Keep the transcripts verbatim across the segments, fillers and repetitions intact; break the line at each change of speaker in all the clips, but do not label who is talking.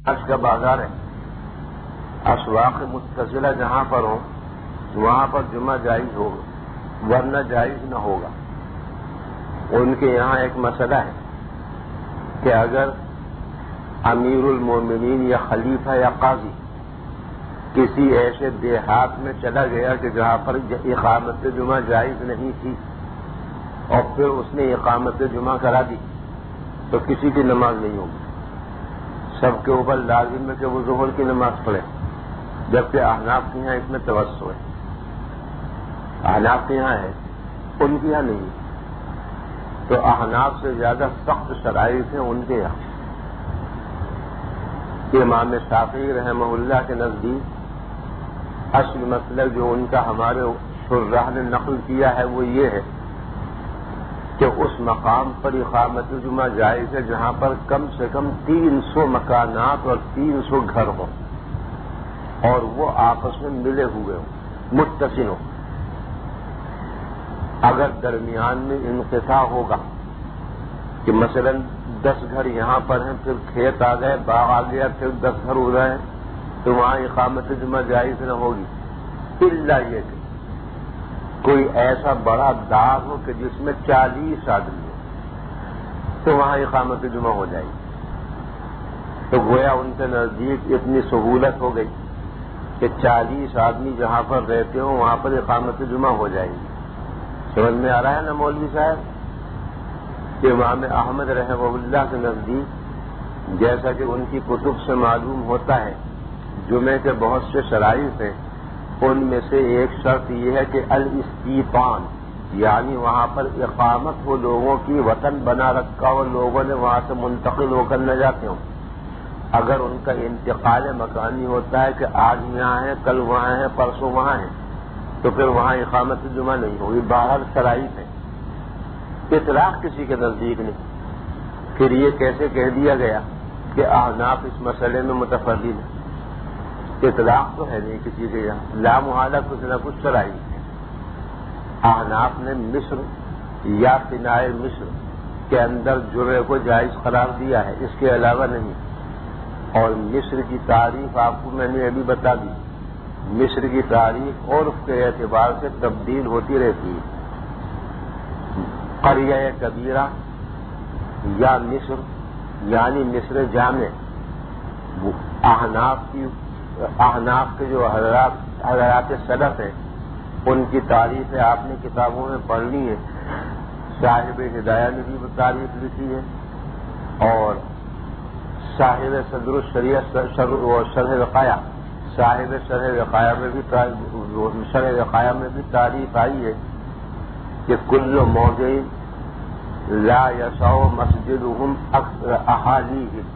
آج کا بازار ہے، اسواق متصلہ جہاں پر ہوں وہاں پر جمعہ جائز ہوگا، ورنہ جائز نہ ہوگا۔ ان کے یہاں ایک مسئلہ ہے کہ اگر امیر المومنین یا خلیفہ یا قاضی کسی ایسے دیہات میں چلا گیا کہ جہاں پر اقامت جمعہ جائز نہیں تھی اور پھر اس نے اقامت جمعہ کرا دی تو کسی کی نماز نہیں ہوگی، سب کے اوپر لازم ہے کہ وہ ظہر کی نماز پڑھے، جبکہ احناف کے یہاں اس میں توسع ہے۔ احناف کے یہاں ہے، ان کے یہاں نہیں، تو احناف سے زیادہ سخت شرائط ہیں ان کے یہاں۔ امام شافعی رحمہ اللہ کے نزدیک اصل مسئلہ جو ان کا ہمارے شرح نے نقل کیا ہے وہ یہ ہے کہ اس مقام پر اقامت جمعہ جائز ہے جہاں پر کم سے کم تین سو مکانات اور تین سو گھر ہوں اور وہ آپس میں ملے ہوئے ہوں، متصل ہوں۔ اگر درمیان میں انقطاع ہوگا کہ مثلا دس گھر یہاں پر ہیں، پھر کھیت آ گئے، باغ آ گیا، پھر دس گھر ہو رہے ہیں، تو وہاں اقامت جمعہ جائز نہ ہوگی، الا یہ کہ کوئی ایسا بڑا داغ ہو کہ جس میں چالیس آدمی ہو تو وہاں اقامت جمعہ ہو جائے گی۔ تو گویا ان کے نزدیک اتنی سہولت ہو گئی کہ چالیس آدمی جہاں پر رہتے ہوں وہاں پر اقامت جمعہ ہو جائے گی۔ سمجھ میں آ رہا ہے نا مولوی صاحب؟ کہ امام احمد رحمہ اللہ کے نزدیک جیسا کہ ان کی کتب سے معلوم ہوتا ہے جمعے کے بہت سے شرائط ہیں، ان میں سے ایک شرط یہ ہے کہ الاستیطان، یعنی وہاں پر اقامت ہو، لوگوں کی وطن بنا رکھا ہو، لوگوں نے وہاں سے منتقل ہو کر نہ جاتے ہوں۔ اگر ان کا انتقال مکانی ہوتا ہے کہ آج یہاں ہیں، کل وہاں ہیں، پرسوں وہاں ہیں، تو پھر وہاں اقامت جمعہ نہیں ہوگی، باہر شرائط ہے۔ اطلاق کسی کے نزدیک نہیں۔ پھر یہ کیسے کہہ دیا گیا کہ احناف اس مسئلے میں متفرد ہے؟ اطلاق تو ہے نہیں کسی کے یہاں، لا محالہ کچھ نہ کچھ شرائط ہے۔ احناف نے مصر یا فنائے مصر کے اندر جرعے کو جائز قرار دیا ہے، اس کے علاوہ نہیں۔ اور مصر کی تاریخ آپ کو میں نے ابھی بتا دی، مصر کی تاریخ عرف کے اعتبار سے تبدیل ہوتی رہتی ہے۔ قریہ کبیرہ یا مصر یعنی مصر جامع، احناف کی احناف کے جو حضرات حضرات سلف ہیں ان کی تاریخ آپ نے کتابوں میں پڑھنی ہے۔ صاحب ہدایہ نے بھی تاریخ لکھی ہے اور صاحب صدر الشریعہ شرح وقایہ صاحب شرح وقایہ میں بھی شرح وقایہ میں بھی تاریخ آئی ہے کہ کل موضع لا یسع مسجدہم اکثر احالیہم،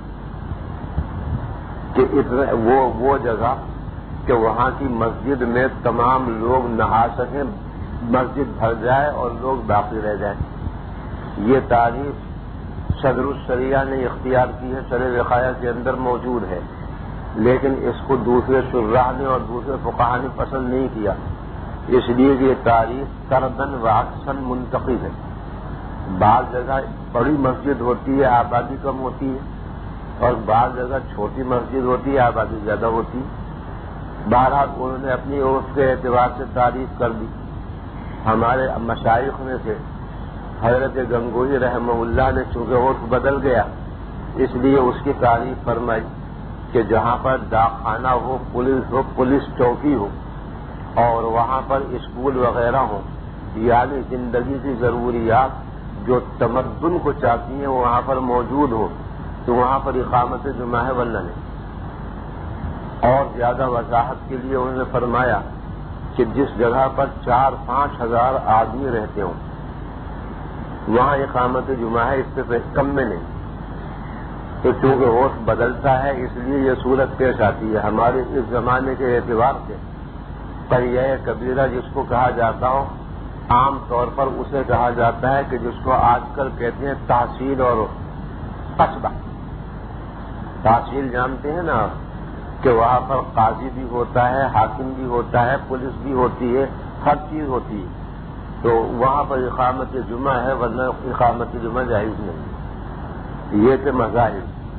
کہ وہ وہ جگہ کہ وہاں کی مسجد میں تمام لوگ نہا سکیں، مسجد بھر جائے اور لوگ باقی رہ جائیں۔ یہ تاریخ صدر الشریعہ نے اختیار کی ہے، شرح وقایہ کے اندر موجود ہے، لیکن اس کو دوسرے شراح نے اور دوسرے فقہا نے پسند نہیں کیا، اس لیے کہ یہ تاریخ کردن و عکسن منتقل ہے۔ بعض جگہ بڑی مسجد ہوتی ہے، آبادی کم ہوتی ہے، اور بعض جگہ چھوٹی مسجد ہوتی ہے، آبادی زیادہ ہوتی ہے۔ بہرحال انہوں نے اپنی عرف کے اعتبار سے تعریف کر دی۔ ہمارے مشائخ میں سے حضرت گنگوئی رحمہ اللہ نے چونکہ عرف بدل گیا اس لیے اس کی تعریف فرمائی کہ جہاں پر ڈاکخانہ ہو، پولیس ہو، پولیس چوکی ہو اور وہاں پر اسکول وغیرہ ہوں، یعنی زندگی کی ضروریات جو تمدن کو چاہتی ہیں وہاں پر موجود ہو تو وہاں پر اقامت جمعہ ہے، ورنہ نہیں۔ اور زیادہ وضاحت کے لیے انہوں نے فرمایا کہ جس جگہ پر چار پانچ ہزار آدمی رہتے ہوں وہاں اقامت جمعہ ہے، اس سے کم میں نہیں۔ تو چونکہ عرف بدلتا ہے اس لیے یہ صورت پیش آتی ہے۔ ہمارے اس زمانے کے اعتبار سے قریہ کبیرہ جس کو کہا جاتا ہو عام طور پر اسے کہا جاتا ہے کہ جس کو آج کل کہتے ہیں تحصیل اور قصبہ۔ تحصیل جانتے ہیں نا کہ وہاں پر قاضی بھی ہوتا ہے، حاکم بھی ہوتا ہے، پولیس بھی ہوتی ہے، ہر چیز ہوتی ہے، تو وہاں پر اقامت جمعہ ہے، ورنہ اقامت جمعہ جائز نہیں۔ یہ کہ مذاہب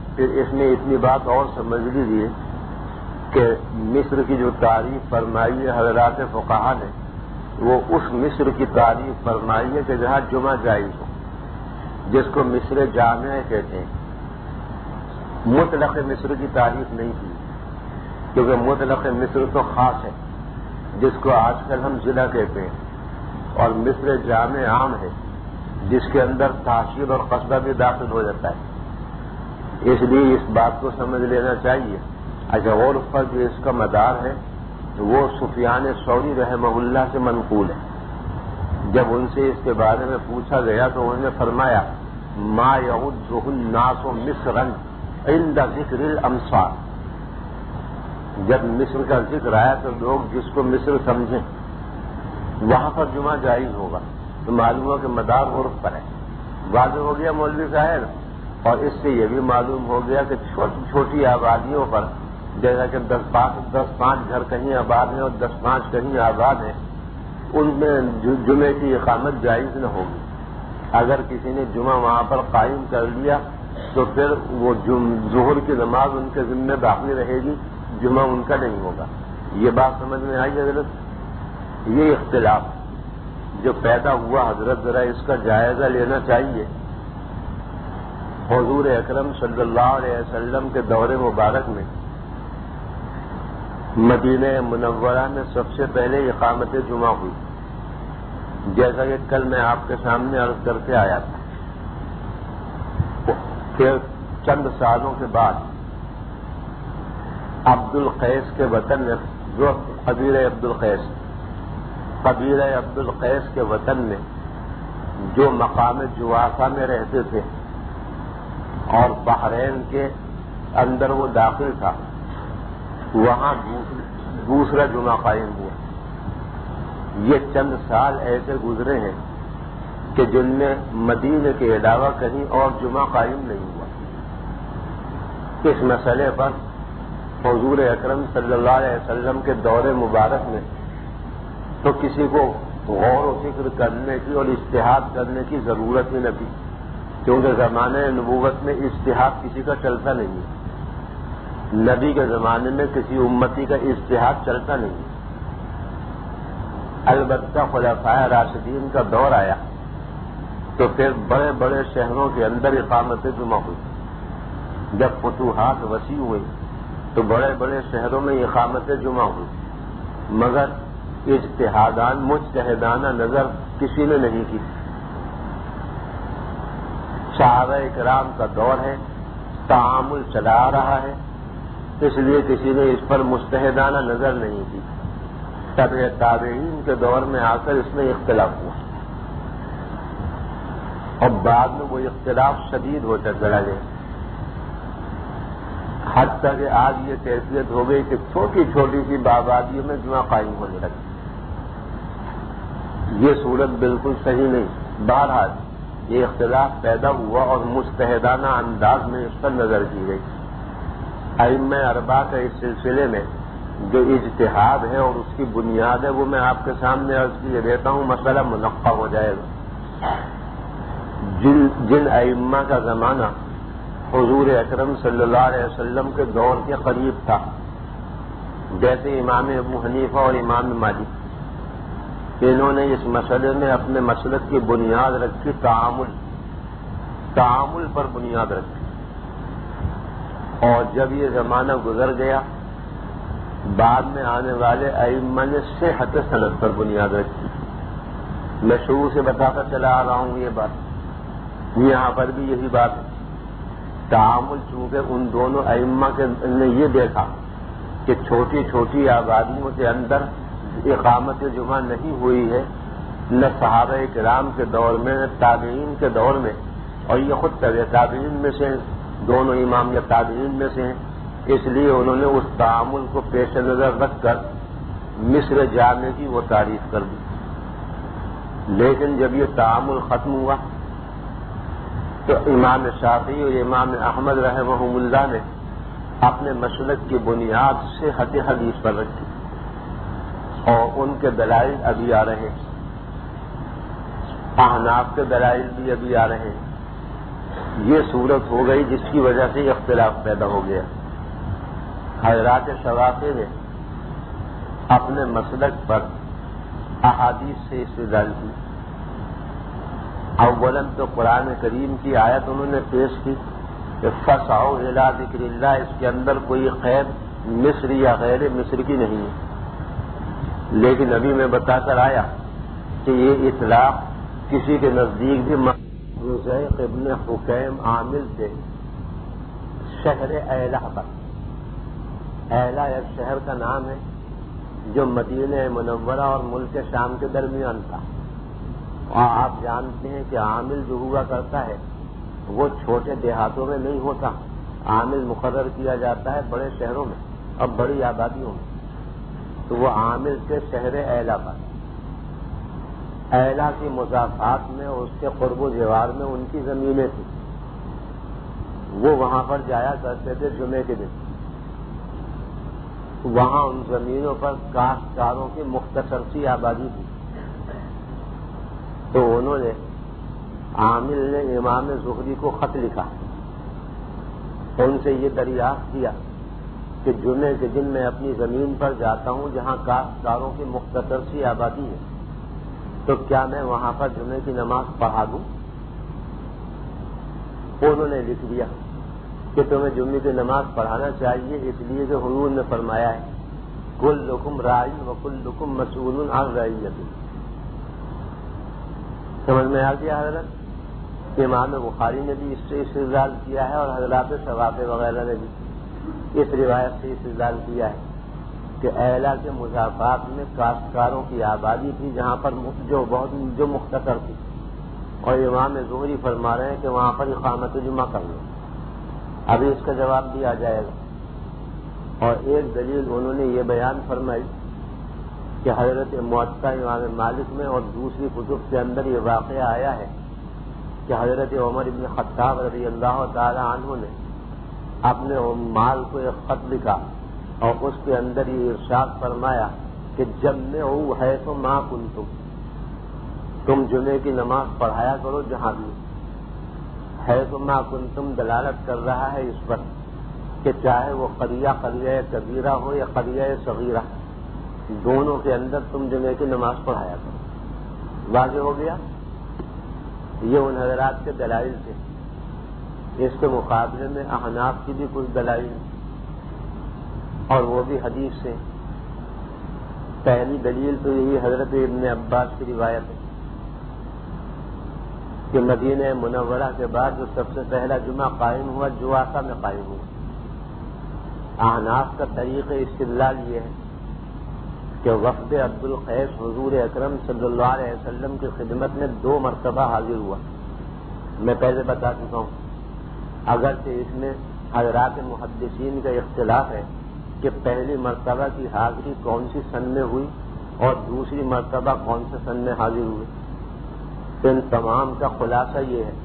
پھر اس میں اتنی بات اور سمجھ لیجیے کہ مصر کی جو تعریف فرمائی ہے حضرات فقہا نے، وہ اس مصر کی تعریف فرمائی ہے کہ جہاں جمعہ جائز ہو، جس کو مصر جامع کہتے ہیں۔ مطلق مصر کی تعریف نہیں کی، کیونکہ مطلق مصر تو خاص ہے، جس کو آج کل ہم ضلع کہتے ہیں، اور مصر جامع عام ہے، جس کے اندر تحصیل اور قصبہ بھی داخل ہو جاتا ہے۔ اس لیے اس بات کو سمجھ لینا چاہیے۔ اچھا، عرف پر جو اس کا مدار ہے وہ سفیان ثوری رحمہ اللہ سے منقول ہے۔ جب ان سے اس کے بارے میں پوچھا گیا تو انہوں نے فرمایا ما یعدہ الناس مصرا عند ذکر الامصار، جب مصر کا ذکر آیا تو لوگ جس کو مصر سمجھیں وہاں پر جمعہ جائز ہوگا، تو معلوم ہوا کہ مدار عرف پر ہے۔ واضح ہو گیا مولوی صاحب، اور اس سے یہ بھی معلوم ہو گیا کہ چھوٹی چھوٹی آبادیوں پر، جیسا کہ دس پانچ دس پانچ گھر کہیں آباد ہیں اور دس پانچ کہیں آباد ہیں، ان میں جمعے کی اقامت جائز نہ ہوگی۔ اگر کسی نے جمعہ وہاں پر قائم کر لیا تو پھر وہ ظہر کی نماز ان کے ذمہ باقی رہے گی، جمعہ ان کا نہیں ہوگا۔ یہ بات سمجھ میں آئی حضرت؟ یہ اختلاف جو پیدا ہوا حضرت، ذرا اس کا جائزہ لینا چاہیے۔ حضور اکرم صلی اللہ علیہ وسلم کے دور مبارک میں مدینہ منورہ میں سب سے پہلے اقامت جمعہ ہوئی، جیسا کہ کل میں آپ کے سامنے عرض کرتے آیا تھا۔ پھر چند سالوں کے بعد عبد القیس کے وطن میں، جو قبیلہ عبد القیس قبیلہ عبد القیس کے وطن میں جو مقام جوافہ میں رہتے تھے اور بحرین کے اندر وہ داخل تھا، وہاں دوسرا جمعہ قائم ہوا۔ یہ چند سال ایسے گزرے ہیں کہ جن میں مدینے کے علاوہ کہیں اور جمعہ قائم نہیں ہوا۔ اس مسئلے پر حضور اکرم صلی اللہ علیہ وسلم کے دور مبارک میں تو کسی کو غور و فکر کرنے کی اور اجتہاد کرنے کی ضرورت ہی نہ تھی، کیونکہ زمانے نبوت میں اجتہاد کسی کا چلتا نہیں ہے۔ نبی کے زمانے میں کسی امتی کا اجتہاد چلتا نہیں ہے۔ البتہ خلفائے راشدین کا دور آیا تو پھر بڑے بڑے شہروں کے اندر اقامت جمعہ ہوئی۔ جب فتوحات وسیع ہوئی تو بڑے بڑے شہروں میں اقامت جمعہ ہوئی، مگر اجتہادان مجتہدانہ نظر کسی نے نہیں کی۔ صحابہ کرام کا دور ہے، تعامل چلا آ رہا ہے، اس لیے کسی نے اس پر مجتہدانہ نظر نہیں کی۔ تبع تابعین کے دور میں آ کر اس میں اختلاف ہوا، اور بعد میں وہ اختلاف شدید ہوتا چلا گیا، حتیٰ کہ آج یہ کیفیت ہو گئی کہ چھوٹی چھوٹی سی آبادیوں میں جمعہ قائم ہونے لگی۔ یہ صورت بالکل صحیح نہیں۔ بہرحال یہ اختلاف پیدا ہوا اور مجتہدانہ انداز میں اس پر نظر کی گئی۔ ائمہ اربعہ کا اس سلسلے میں جو اجتہاد ہے اور اس کی بنیاد ہے وہ میں آپ کے سامنے عرض کیے دیتا ہوں، مسئلہ منقع ہو جائے گا۔ جن جن ائمہ کا زمانہ حضور اکرم صلی اللہ علیہ وسلم کے دور کے قریب تھا، جیسے امام ابو حنیفہ اور امام مالک، انہوں نے اس مسئلے میں اپنے مسلک کی بنیاد رکھی تعامل تعامل پر بنیاد رکھی، اور جب یہ زمانہ گزر گیا بعد میں آنے والے ائمہ نے صحت سند پر بنیاد رکھی۔ میں شروع سے بتاتا چلا آ رہا ہوں یہ بات، یہاں پر بھی یہی بات ہے۔ تعامل چونکہ ان دونوں ائمہ کے نے یہ دیکھا کہ چھوٹی چھوٹی آبادیوں کے اندر اقامت جمعہ نہیں ہوئی ہے، نہ صحابہ کرام کے دور میں نہ تابعین کے دور میں، اور یہ خود طبع تابعین میں سے دونوں امام یا تابعین میں سے ہیں، اس لیے انہوں نے اس تعامل کو پیش نظر رکھ کر مصر جامع کی وہ تعریف کر دی۔ لیکن جب یہ تعامل ختم ہوا تو امام شافعی اور امام احمد رحمہم اللہ نے اپنے مسلک کی بنیاد صحت حدیث پر رکھی، اور ان کے دلائل ابھی آ رہے ہیں، احناف کے دلائل بھی ابھی آ رہے ہیں، یہ صورت ہو گئی جس کی وجہ سے اختلاف پیدا ہو گیا. حضرات شوافی نے اپنے مسلک پر احادیث سے استدلال کی. اولاً تو قرآن کریم کی آیت انہوں نے پیش کی کہ فَسْعَوْا إِلَىٰ ذِكْرِ اللَّهِ. اس کے اندر کوئی قید مصر یا غیر مصر کی نہیں ہے. لیکن ابھی میں بتا کر آیا کہ یہ اطلاق کسی کے نزدیک بھی رزیق ابن حکیم عامل سے شہر ایلہ پر. ایلہ ایک شہر کا نام ہے جو مدینہ منورہ اور ملک شام کے درمیان تھا. اور آپ جانتے ہیں کہ عامل جو ہوا کرتا ہے وہ چھوٹے دیہاتوں میں نہیں ہوتا. عامل مقرر کیا جاتا ہے بڑے شہروں میں اور بڑی آبادیوں میں. تو وہ عامل کے شہر ایلہ پر. ایلہ کی مضافات میں اور اس کے قرب و جوار میں ان کی زمینیں تھیں. وہ وہاں پر جایا کرتے تھے جمعے کے دن. وہاں ان زمینوں پر کاشتکاروں کی مختصر سی آبادی تھی. تو انہوں نے عامل نے امام زہری کو خط لکھا. ان سے یہ دریافت کیا کہ جمعے کے دن میں اپنی زمین پر جاتا ہوں جہاں کاشتکاروں کی مختصر سی آبادی ہے, تو کیا میں وہاں پر جمعے کی نماز پڑھا دوں؟ انہوں نے لکھ دیا کہ تمہیں جمعے کی نماز پڑھانا چاہیے, اس لیے کہ حضور نے فرمایا ہے کلکم راعی وکلکم مسئول عن رعیتہ. سمجھ میں آ گیا حضرت؟ امام بخاری نے بھی اس سے استدلال کیا ہے اور حضرات شوافی وغیرہ نے بھی اس روایت سے استدلال کیا ہے کہ ایلہ کے مضافات میں کاشتکاروں کی آبادی تھی جہاں پر جو بہت جو مختصر تھی. اور امام زہری فرما رہے ہیں کہ وہاں پر اقامت جمعہ کر لو. ابھی اس کا جواب دیا جائے گا. اور ایک دلیل انہوں نے یہ بیان فرمائی کہ حضرت موطا امام مالک میں اور دوسری کتب کے اندر یہ واقعہ آیا ہے کہ حضرت عمر بن خطاب رضی اللہ تعالی عنہ نے اپنے مال کو ایک خط لکھا اور اس کے اندر یہ ارشاد فرمایا کہ جمعوا حیث ما کنتم. تم جمعے کی نماز پڑھایا کرو جہاں بھی. حیث ما کنتم دلالت کر رہا ہے اس پر کہ چاہے وہ قریہ قریہ کبیرہ ہو یا قریہ صغیرہ, دونوں کے اندر تم جمعے کی نماز پڑھایا کرو. واضح ہو گیا؟ یہ ان حضرات کے دلائل تھے. اس کے مقابلے میں احناف کی بھی کچھ دلائل اور وہ بھی حدیث سے. پہلی دلیل تو یہی حضرت ابن عباس کی روایت ہے کہ مدینہ منورہ کے بعد جو سب سے پہلا جمعہ قائم ہوا جواسہ میں قائم ہوا. احناف کا طریق استدلال یہ ہے کہ وفد عبد القیس حضور اکرم صلی اللہ علیہ وسلم کی خدمت میں دو مرتبہ حاضر ہوا. میں پہلے بتا چکا ہوں, اگرچہ اس میں حضرات محدثین کا اختلاف ہے کہ پہلی مرتبہ کی حاضری کون سی سن میں ہوئی اور دوسری مرتبہ کون سے سن میں حاضر ہوئی. ان تمام کا خلاصہ یہ ہے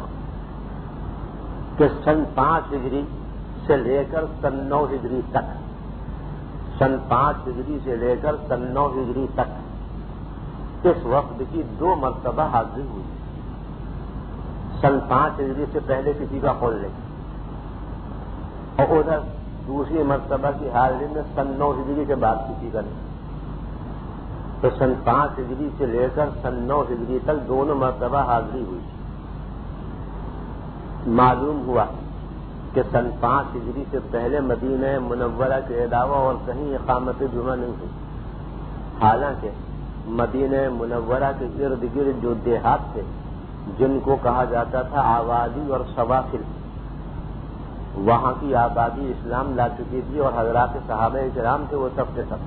کہ سن پانچ ہجری سے لے کر سن نو ہجری تک سن پانچ ہجری سے لے کر سن نو ہجری تک اس وقت کی دو مرتبہ حاضری ہوئی. سن پانچ ہجری سے پہلے کسی کا قول نہیں, اور ادھر دوسری مرتبہ کی حاضری میں سن نو ہجری کے بعد کسی کا نہیں. تو سن پانچ ہجری سے لے کر سن نو ہجری تک دونوں مرتبہ حاضری ہوئی. معلوم ہوا کہ سن پانچ ہجری سے پہلے مدینہ منورہ کے علاوہ اور کہیں اقامت جمعہ نہیں ہوئی. حالانکہ مدینہ منورہ کے ارد گرد جو دیہات تھے جن کو کہا جاتا تھا آبادی اور سوافل, وہاں کی آبادی اسلام لا چکی تھی اور حضرات صحابہ کرام تھے وہ سب کے سب.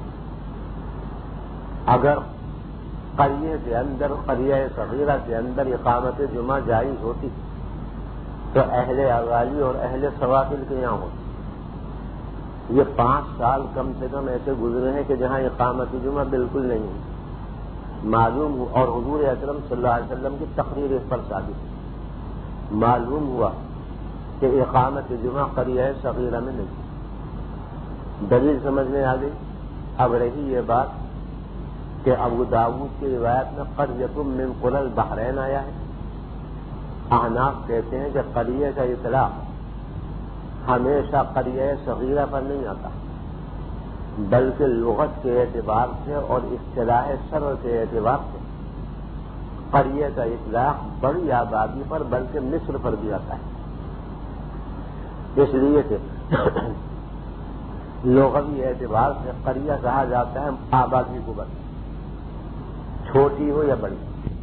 اگر قریے کے اندر قریہ صغیرہ کے اندر اقامت جمعہ جائز ہوتی تو اہل آبادی اور اہل سوافل کے یہاں ہوتی. یہ پانچ سال کم سے کم ایسے گزرے ہیں کہ جہاں اقامت جمعہ بالکل نہیں ہے. معلوم ہوا, اور حضور اکرم صلی اللہ علیہ وسلم کی تقریر اس پر ثابت. معلوم ہوا کہ اقامت جمعہ قریہ صغیرہ میں نہیں. دلیل سمجھ میں آ گئی. اب رہی یہ بات کہ ابو داؤد کی روایت میں قریۃ من قری البحرین آیا ہے احناف کہتے ہیں کہ قریہ کا اطلاق ہمیشہ قریہ صغیرہ پر نہیں آتا، بلکہ لغت کے اعتبار سے اور اصطلاح شرع کے اعتبار سے قریہ کا اطلاق بڑی آبادی پر بلکہ مصر پر بھی آتا ہے، اس لیے کہ لغوی اعتبار سے قریہ کہا جاتا ہے آبادی کو بس، چھوٹی ہو یا بڑی۔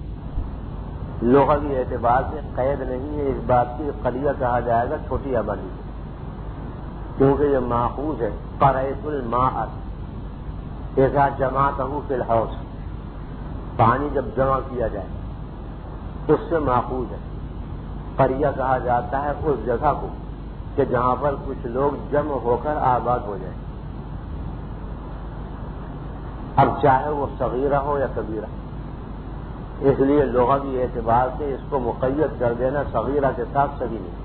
لغوی اعتبار سے قید نہیں ہے اس بات کی قریہ کہا جائے گا چھوٹی آبادی کو، کیونکہ یہ ماخوذ ہے قریۃ الماء اذا جمعتہ فی الحوض، پانی جب جمع کیا جائے اس سے ماخوذ ہے۔ قریہ کہا جاتا ہے اس جگہ کو کہ جہاں پر کچھ لوگ جمع ہو کر آباد ہو جائیں، اب چاہے وہ صغیرہ ہو یا کبیرہ، اس لیے لغوی اعتبار سے اس کو مقید کر دینا صغیرہ کے ساتھ صحیح نہیں،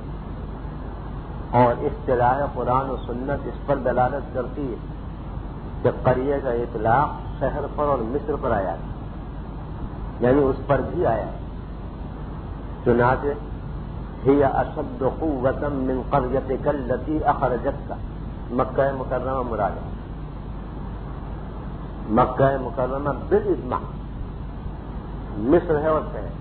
اور اصطلاح قرآن و سنت اس پر دلالت کرتی ہے کہ قریہ کا اطلاق شہر پر اور مصر پر آیا ہے، یعنی اس پر بھی آیا ہے۔ چنانچہ ہی اشد قوۃ من قریتک التی اخرجتک، مکہ مکرمہ مراد ہے، مکہ مکرمہ بالاجماع مصر ہے اور شہر،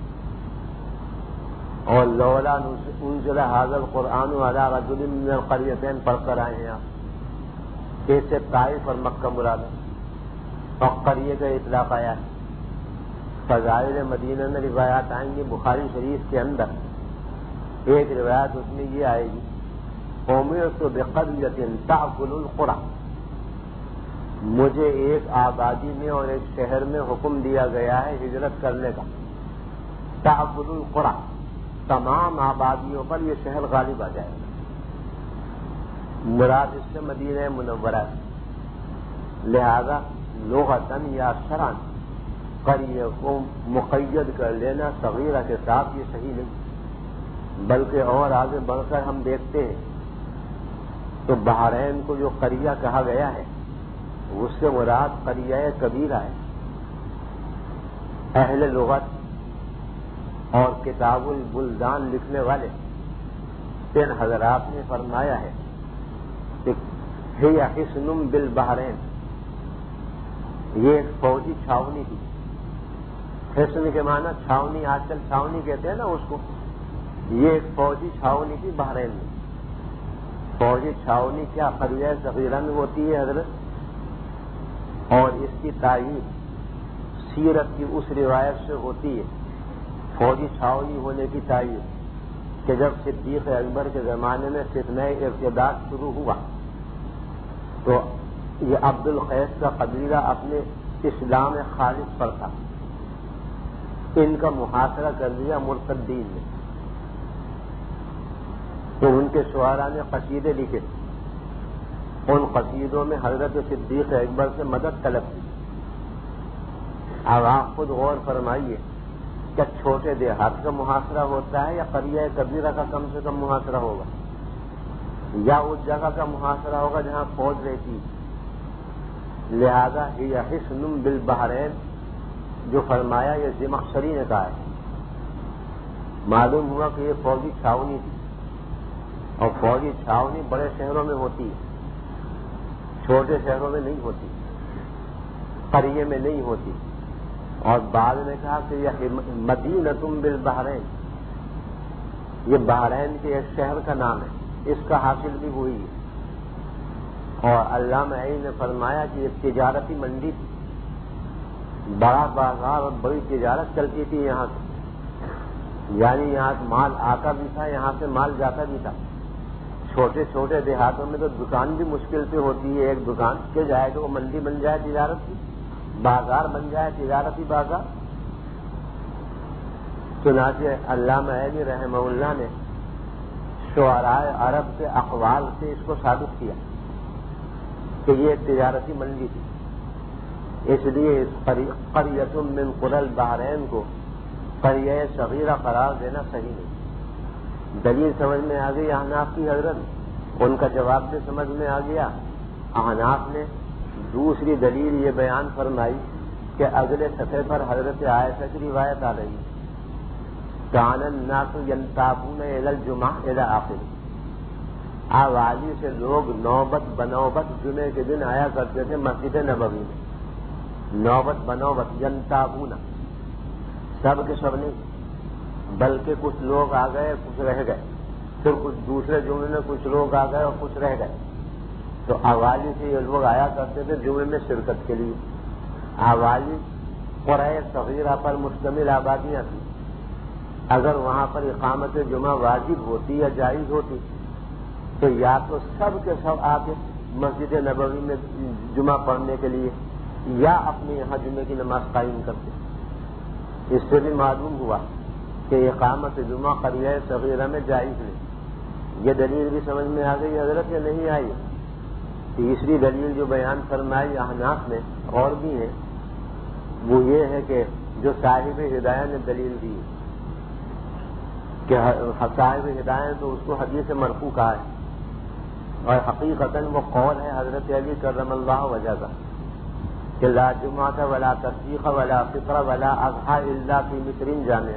اور لولا انزل ھذا القرآن علی رجل من القریتین پڑھ کر آئے ہیں آپ، اس سے طائف اور مکہ مراد ہے، اور قریہ کا اطلاق آیا ہے۔ فضائل مدینہ میں روایات آئیں گی، بخاری شریف کے اندر ایک روایت اس میں یہ آئے گی، امرت بقریۃ تأکل القرى، مجھے ایک آبادی میں اور ایک شہر میں حکم دیا گیا ہے ہجرت کرنے کا، تأکل القرى، تمام آبادیوں پر یہ شہر غالب آ جائے گا، مراد اس سے مدینہ منورہ ہے، لہذا لغتاً یا شرعاً قریہ کو مقید کر لینا صغیرہ کے ساتھ یہ صحیح نہیں، بلکہ اور آگے بڑھ کر ہم دیکھتے ہیں تو بحرین کو جو قریہ کہا گیا ہے اس سے مراد قریہ کبیرہ ہے۔ اہل لغت اور کتاب البلدان لکھنے والے تین حضرات نے فرمایا ہے کہ ہی حصن بالبحرین، یہ ایک فوجی چھاونی تھی، حصن کے معنی چھاونی، آج کل چھاونی کہتے ہیں نا اس کو، یہ ایک فوجی چھاونی تھی بحرین میں۔ فوجی چھاونی کیا قریہ صغیرہ میں ہوتی ہے حضرت، اور اس کی تائید سیرت کی اس روایت سے ہوتی ہے، فوجی چھاونی ہونے کی تائید کہ جب صدیق اکبر کے زمانے میں فتنہ ارتداد شروع ہوا تو یہ عبد القیس کا قبیلہ اپنے اسلام خالص پر تھا، ان کا محاصرہ کر دیا مرتدین نے، تو ان کے شعراء نے قصیدے لکھے، ان قصیدوں میں حضرت صدیق اکبر سے مدد طلب کی۔ اب آپ خود غور فرمائیے کیا چھوٹے دیہات کا محاصرہ ہوتا ہے یا قریہ کبیرہ کا کم سے کم محاصرہ ہوگا، یا اس جگہ کا محاصرہ ہوگا جہاں فوج رہتی، لہذا ہی حصن بالبحرین جو فرمایا یہ زمخشری نے کہا ہے، معلوم ہوا کہ یہ فوجی چھاونی تھی، اور فوجی چھاونی بڑے شہروں میں ہوتی ہے، چھوٹے شہروں میں نہیں ہوتی، قریے میں نہیں ہوتی۔ اور بعد نے کہا کہ یہ مدینۃ بالبحرین، یہ بحرین کے ایک شہر کا نام ہے، اس کا حاصل بھی وہی ہے۔ اور علامہ عین نے فرمایا کہ یہ تجارتی منڈی تھی، بڑا بازار اور بڑی تجارت چلتی تھی یہاں سے، یعنی یہاں مال آتا بھی تھا، یہاں سے مال جاتا بھی تھا۔ چھوٹے چھوٹے دیہاتوں میں تو دکان بھی مشکل سے ہوتی ہے، ایک دکان کہ جائے تو وہ منڈی بن جائے تجارت کی، بازار بن جائے تجارتی بازار۔ چنانچہ علامہ عینی رحمہ اللہ نے شعراء عرب کے اقوال سے اس کو ثابت کیا کہ یہ ایک تجارتی منڈی تھی، اس لیے اس قریۃ من قری البحرین کو قریہ صغیرہ قرار دینا صحیح نہیں۔ دلیل سمجھ میں آ گئی احناف کی حضرت، ان کا جواب بھی سمجھ میں آ گیا۔ احناف نے دوسری دلیل یہ بیان فرمائی کہ اگلے صفحے پر حضرت عائشہ کی روایت آ رہی ہے کان الناس ینتابون الی الجمعہ الی آخر، آوالی سے لوگ نوبت بنوبت جمعے کے دن آیا کرتے تھے مسجد نبوی میں، نوبت بنوبت ینتابون، سب کے سب نہیں، بلکہ کچھ لوگ آ گئے کچھ رہ گئے، پھر کچھ دوسرے جمعے میں کچھ لوگ آ گئے اور کچھ رہ گئے، تو آوالی سے یہ لوگ آیا کرتے تھے جمعے میں شرکت کے لیے۔ آوالی قرى صغیرہ پر مشتمل آبادیاں تھیں، اگر وہاں پر اقامت جمعہ واجب ہوتی یا جائز ہوتی تو یا تو سب کے سب آ کے مسجد نبوی میں جمعہ پڑھنے کے لیے یا اپنے یہاں جمعے کی نماز قائم کرتے۔ اس سے بھی معلوم ہوا کہ اقامت جمعہ قریہ صغیرہ میں جائز نہیں۔ یہ دلیل بھی سمجھ میں آ گئی حضرت یا نہیں آئی؟ تیسری دلیل جو بیان فرمائی احناف نے اور بھی ہے، وہ یہ ہے کہ جو صاحب ہدایہ نے دلیل دی کہ صاحب ہدایہ تو اس کو حدیث مرفوع کہا ہے، اور حقیقتاً وہ قول ہے حضرت علی کرم اللہ وجہ کا کہ لا جمعہ ولا تصدیق ولا فطر ولا اضحى الا فی مصر جامع۔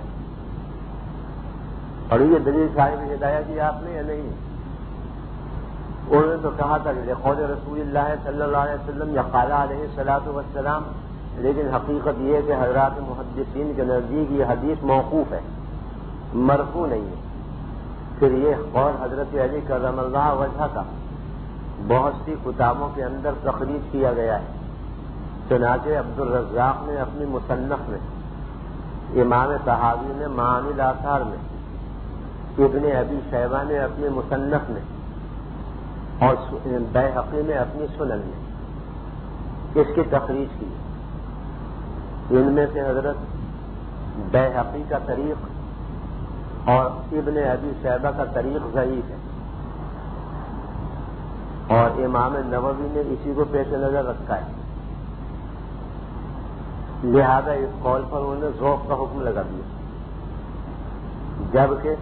اور یہ دلیل صاحب ہدایہ کی آپ نے یا نہیں؟ انہوں نے تو کہا تھا کہ قول رسول اللہ صلی اللہ علیہ وسلم یا قال علیہ الصلوۃ والسلام، لیکن حقیقت یہ ہے کہ حضرات محدثین کے نزدیک یہ حدیث موقوف ہے، مرفوع نہیں ہے۔ پھر یہ قول حضرت علی کرم اللہ وجہ کا بہت سی کتابوں کے اندر تخریج کیا گیا ہے۔ چنانچہ عبد الرزاق نے اپنی مصنف میں، امام طحاوی نے معانی الاثار میں، ابن ابی شیبہ نے اپنے مصنف میں، اور بیہقی نے اپنی سنن میں اس کی تخریج کی۔ ان میں سے حضرت بیہقی کا طریق اور ابن ابی شیبہ کا طریق ضعیف ہے، اور امام نووی نے اسی کو پیش نظر رکھا ہے، لہذا اس قول پر انہوں نے ذوق کا حکم لگا دیا، جبکہ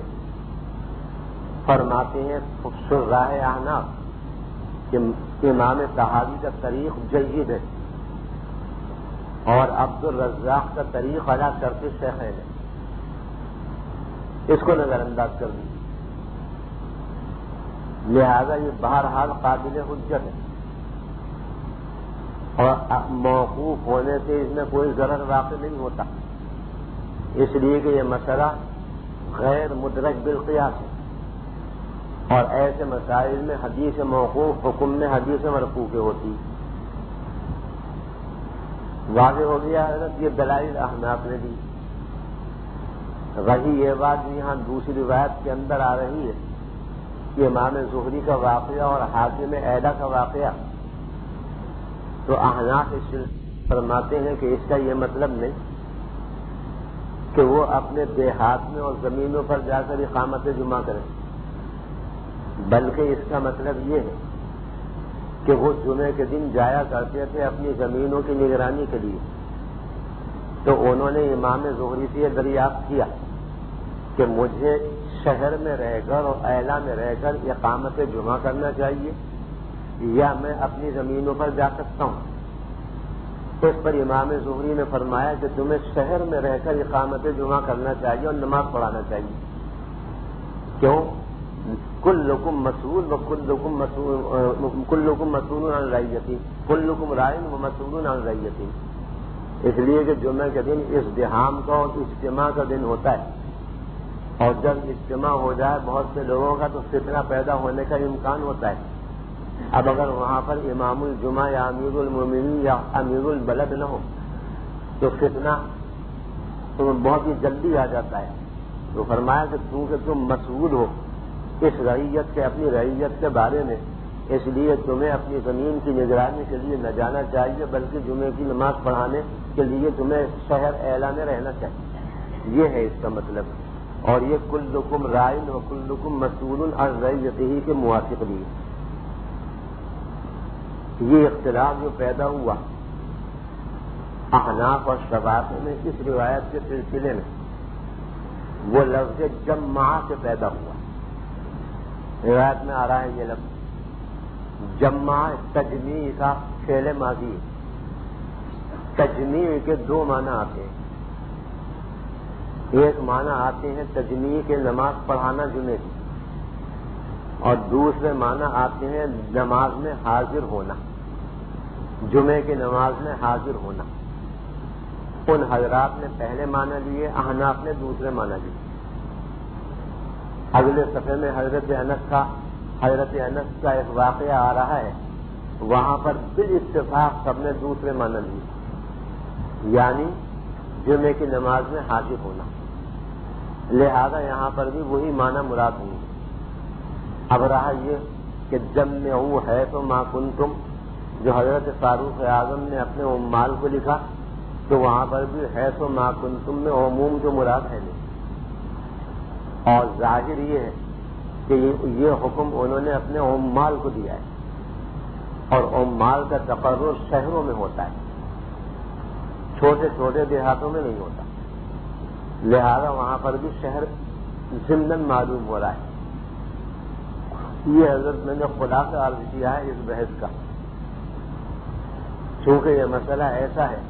فرماتے ہیں شراح احناف کہ امام طحاوی کا طریق جید ہے اور عبد الرزاق کا طریق علی شرط الشیخین ہے، اس کو نظر انداز کر دی، لہذا یہ بہرحال قابل حجت ہے، اور موقوف ہونے سے اس میں کوئی ضرر واقع نہیں ہوتا، اس لیے کہ یہ مسئلہ غیر مدرک بالقیاس ہے، اور ایسے مسائل میں حدیث موقوف حکم میں حدیث مرفوع کے ہوتی۔ واضح ہو گیا حضرت، یہ دلائل احناف نے دی۔ رہی یہ بات بھی یہاں دوسری روایت کے اندر آ رہی ہے کہ امام زہری کا واقعہ اور حاکم ایلا کا واقعہ، تو احناف اس فرماتے ہیں کہ اس کا یہ مطلب نہیں کہ وہ اپنے دیہات میں اور زمینوں پر جا کر اقامت جمعہ کریں، بلکہ اس کا مطلب یہ ہے کہ وہ جمعے کے دن جایا کرتے تھے اپنی زمینوں کی نگرانی کے لیے، تو انہوں نے امام زہری سے یہ دریافت کیا کہ مجھے شہر میں رہ کر اور ایلا میں رہ کر اقامت جمعہ کرنا چاہیے یا میں اپنی زمینوں پر جا سکتا ہوں؟ اس پر امام زہری نے فرمایا کہ تمہیں شہر میں رہ کر اقامت جمعہ کرنا چاہیے اور نماز پڑھانا چاہیے۔ کیوں؟ کلکم مسئول و کلکم مسئول کلکم مسئول عن رعیتی، کلکم راعٍ و مسئول عن رعیتی، اس لیے کہ جمعہ کے دن ازدحام کا اور اجتماع کا دن ہوتا ہے، اور جب اجتماع ہو جائے بہت سے لوگوں کا تو فتنہ پیدا ہونے کا امکان ہوتا ہے۔ اب اگر وہاں پر امام الجمعہ یا امیر المومنین یا امیر البلد نہ ہو تو فتنہ تمہیں بہت ہی جلدی آ جاتا ہے، تو فرمایا کہ چونکہ تم مسئول ہو اس رعیت کے، اپنی رعیت کے بارے میں، اس لیے تمہیں اپنی زمین کی نگرانی کے لیے نہ جانا چاہیے بلکہ جمعے کی نماز پڑھانے کے لیے تمہیں شہر ایلا میں رہنا چاہیے، یہ ہے اس کا مطلب۔ اور یہ کلکم راعٍ و کلکم مسئول عن رعیتہ کے موافق بھی۔ یہ اختلاف جو پیدا ہوا احناف اور شافعی میں اس روایت کے سلسلے میں، وہ لفظ جمع سے پیدا ہوا۔ روایت میں آ رہا ہے یہ لفظ جمع تجمیع کا فعل ماضی، تجمیع کے دو معنی آتے ہیں، ایک معنی آتے ہیں تجمیع کے نماز پڑھانا جمعے کی، اور دوسرے معنی آتے ہیں نماز میں حاضر ہونا، جمعے کی نماز میں حاضر ہونا۔ ان حضرات نے پہلے معنی لیے، احناف نے دوسرے معنی لیے۔ اگلے صفحے میں حضرت انس کا حضرت انس کا ایک واقعہ آ رہا ہے، وہاں پر بالاتفاق سب نے دوسرے معنی لیے، یعنی جمعے کی نماز میں حاضر ہونا۔ لہذا یہاں پر بھی وہی معنی مراد ہوئی۔ اب رہا یہ کہ جمعوا ہے تو ما کنتم، جو حضرت فاروق اعظم نے اپنے امال کو لکھا، تو وہاں پر بھی ہے تو ما کنتم میں عموم جو مراد ہے نہیں، اور ظاہر یہ ہے کہ یہ حکم انہوں نے اپنے عمال کو دیا ہے، اور عمال کا تقرر شہروں میں ہوتا ہے، چھوٹے چھوٹے دیہاتوں میں نہیں ہوتا، لہذا وہاں پر بھی شہر ضمن معلوم ہو رہا ہے۔ یہ حضرت میں نے خدا کا عرض کیا ہے اس بحث کا، چونکہ یہ مسئلہ ایسا ہے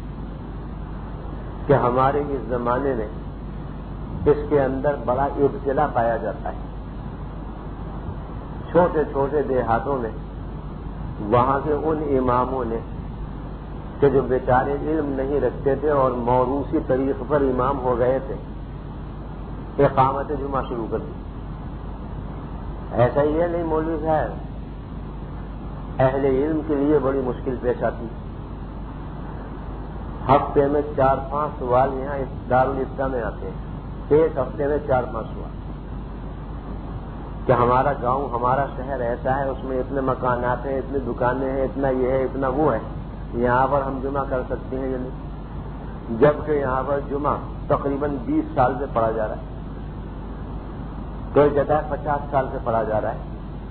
کہ ہمارے اس زمانے میں اس کے اندر بڑا ابتلا پایا جاتا ہے۔ چھوٹے چھوٹے دیہاتوں میں وہاں کے ان اماموں نے کہ جو بیچارے علم نہیں رکھتے تھے اور موروثی طریق پر امام ہو گئے تھے، اقامت جمعہ شروع کر دی۔ ایسا ہی ہے نہیں مولوی صاحب، اہل علم کے لیے بڑی مشکل پیش آتی۔ ہفتے میں چار پانچ سوال یہاں دارالفتہ میں آتے ہیں، ایک ہفتے میں چار پانچ سوال کہ ہمارا گاؤں ہمارا شہر ایسا ہے، اس میں اتنے مکانات ہیں، اتنی دکانیں ہیں، اتنا یہ ہے، اتنا وہ ہے، یہاں پر ہم جمعہ کر سکتے ہیں یا نہیں؟ جبکہ یہاں پر جمعہ تقریباً بیس سال سے پڑھا جا رہا ہے، کوئی جگہ پچاس سال سے پڑھا جا رہا ہے۔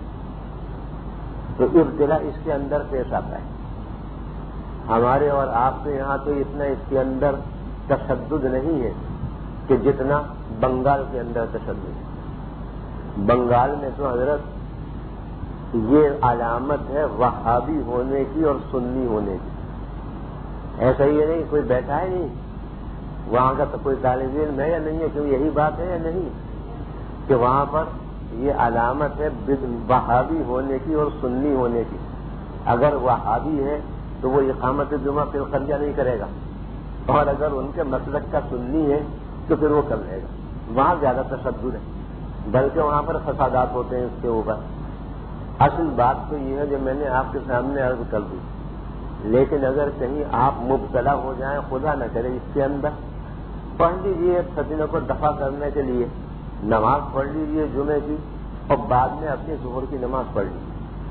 تو ابتلا اس کے اندر پیش آتا ہے۔ ہمارے اور آپ کے یہاں تو اتنا اس کے اندر تشدد نہیں ہے کہ جتنا بنگال کے اندر تشدد ہے۔ بنگال میں تو حضرت یہ علامت ہے وہابی ہونے کی اور سنی ہونے کی۔ ایسا ہی ہے نہیں، کوئی بیٹھا ہے نہیں وہاں کا تو کوئی طالب علم ہے یا نہیں ہے، کہ یہی بات ہے یا نہیں کہ وہاں پر یہ علامت ہے وہابی ہونے کی اور سنی ہونے کی۔ اگر وہابی ہے تو وہ اقامت جمعہ پھر خرچہ نہیں کرے گا، اور اگر ان کے مسلک کا سنی ہے تو پھر وہ کر لے گا۔ وہاں زیادہ تشدد ہے، بلکہ وہاں پر فسادات ہوتے ہیں اس کے اوپر۔ اصل بات تو یہ ہے جو میں نے آپ کے سامنے عرض کر دی، لیکن اگر کہیں آپ مبتلا ہو جائیں، خدا نہ کرے اس کے اندر، پڑھ لیجیے ایک فتنہ کو دفع کرنے کے لیے نماز پڑھ لیجیے جمعے کی، اور بعد میں اپنی ظہر کی نماز پڑھ لیجیے۔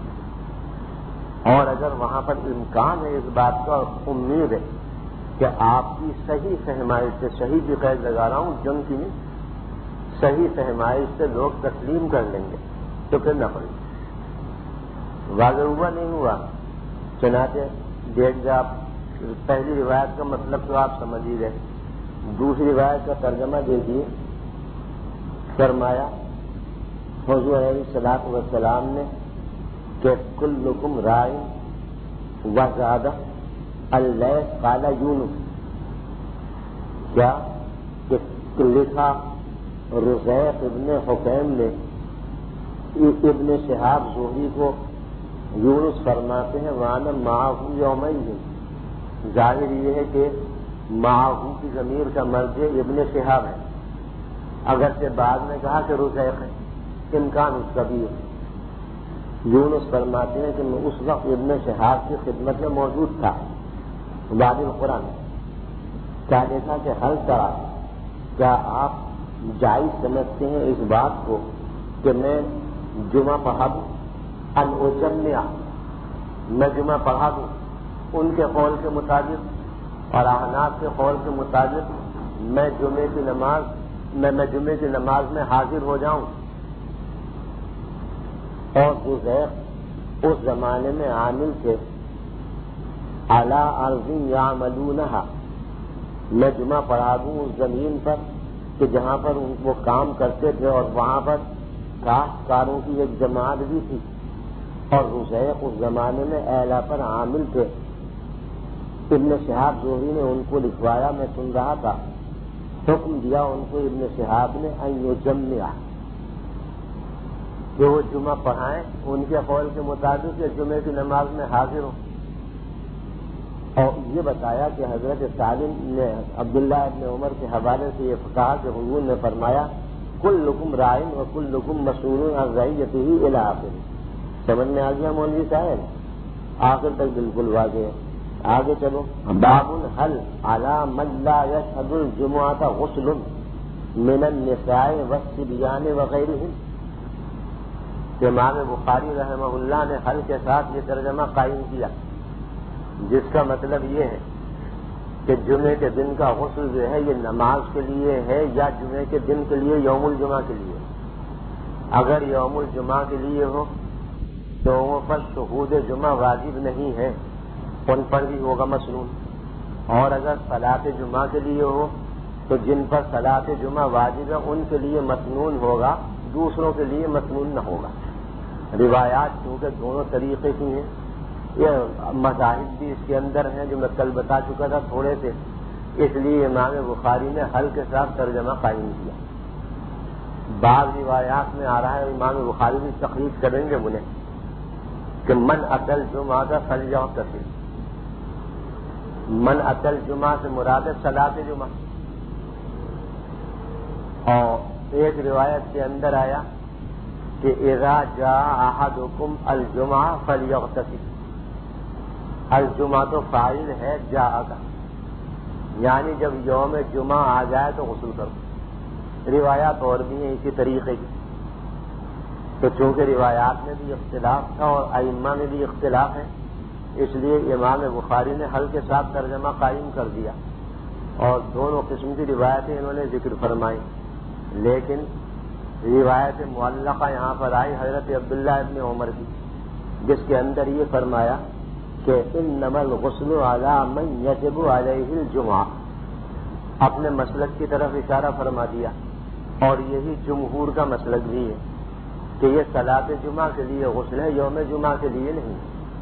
اور اگر وہاں پر امکان ہے اس بات کا، امید ہے کہ آپ کی صحیح فہمائش سے، صحیح بھی قید لگا رہا ہوں جنگ کی نہیں، صحیح فہمائش سے لوگ تسلیم کر لیں گے تو پھر نہ پڑے۔ واضح ہوا نہیں ہوا؟ چنانچہ دیکھ جا، پہلی روایت کا مطلب تو آپ سمجھ ہی گئے، دوسری روایت کا ترجمہ دیکھیے۔ فرمایا حضور علیہ الصلوۃ والسلام نے کہ کلکم رائی وزادہ اللیث قال یونس، کیا کہ لکھا رزیق ابن حکیم نے ابن شہاب زہری کو، یونس فرماتے ہیں وانا معه یومئذ، ظاہر یہ ہے کہ معه کی ضمیر کا مرجع ابن شہاب ہے، اگرچہ بعد میں کہا کہ رزیق ہے، امکان اس کا بھی ہے۔ یونس فرماتے ہیں کہ میں اس وقت ابن شہاب کی خدمت میں موجود تھا، وادی القرآن۔ کیا دیکھا کہ حل کرا، کیا آپ جائز سمجھتے ہیں اس بات کو کہ میں جمعہ پڑھا دوں، ان اجمع، میں جمعہ پڑھا دوں ان کے قول کے مطابق اور احناف کے قول کے مطابق، میں جمعے کی نماز میں میں جمعے کی نماز میں حاضر ہو جاؤں؟ اور رزیق اس زمانے میں عامل تھے علی ارض یعملونہا، میں جمعہ پڑھا دوں اس زمین پر کہ جہاں پر وہ کام کرتے تھے، اور وہاں پر کاشتکاروں کی ایک جماعت بھی تھی، اور رزیق اس زمانے میں اعلیٰ پر عامل تھے۔ ابن شہاب زہری نے ان کو لکھوایا، میں سن رہا تھا۔ حکم دیا ان کو ابن شہاب نے ان یجمع، کہ وہ جمعہ پڑھائیں ان کے قول کے مطابق جمعے کی نماز میں حاضر ہوں. اور یہ بتایا کہ حضرت سالم نے عبداللہ ابن عمر کے حوالے سے یہ کہا کہ حضور نے فرمایا کلکم راعٍ و کلکم مسئول عن رعیتہ الی آخر. سمجھ میں آ گیا مولوی صاحب؟ آخر تک بالکل واضح ہے. آگے چلو. باب هل علی من لا یشهد الجمعۃ غسل من النساء والصبیان وغیرہم. امام بخاری رحمہ اللہ نے حل کے ساتھ یہ ترجمہ قائم کیا، جس کا مطلب یہ ہے کہ جمعے کے دن کا غسل جو ہے یہ نماز کے لیے ہے یا جمعے کے دن کے لیے یوم الجمعہ کے لیے. اگر یوم الجمعہ کے لیے ہو تو ان پر شہود جمعہ واجب نہیں ہے، ان پر بھی ہوگا مسنون. اور اگر صلاۃ جمعہ کے لیے ہو تو جن پر صلاۃ جمعہ واجب ہے ان کے لیے مسنون ہوگا، دوسروں کے لیے مسنون نہ ہوگا. روایات کیونکہ دونوں طریقے کی ہیں، یہ مذاہب بھی اس کے اندر ہیں جو میں کل بتا چکا تھا تھوڑے سے، اس لیے امام بخاری نے حل کے ساتھ ترجمہ قائم کیا. بعض روایات میں آ رہا ہے، امام بخاری بھی تخریج کریں گے انہیں، کہ من اتل جمعہ کا فلیغتسل. من اتل جمعہ سے مراد ہے صلاۃ جمعہ. اور ایک روایت کے اندر آیا کہ اذا جاء احدکم الجمعہ فلیغتسل. الجمعہ تو فاعل ہے جاء کا، یعنی جب یوم جمعہ آ جائے تو غسل کرو. روایات اور بھی ہیں اسی طریقے کی. تو چونکہ روایات میں بھی اختلاف تھا اور ائمہ میں بھی اختلاف ہے، اس لیے امام بخاری نے حل کے ساتھ ترجمہ قائم کر دیا اور دونوں قسم کی روایتیں انہوں نے ذکر فرمائی. لیکن روایت معلقہ یہاں پر آئی حضرت عبداللہ ابن عمر کی، جس کے اندر یہ فرمایا کہ انما الغسل علی من یجب علیہ الجمعہ. اپنے مسلک کی طرف اشارہ فرما دیا، اور یہی جمہور کا مسلک بھی ہے کہ یہ صلاۃ جمعہ کے لیے غسل ہے، یوم جمعہ کے لیے نہیں.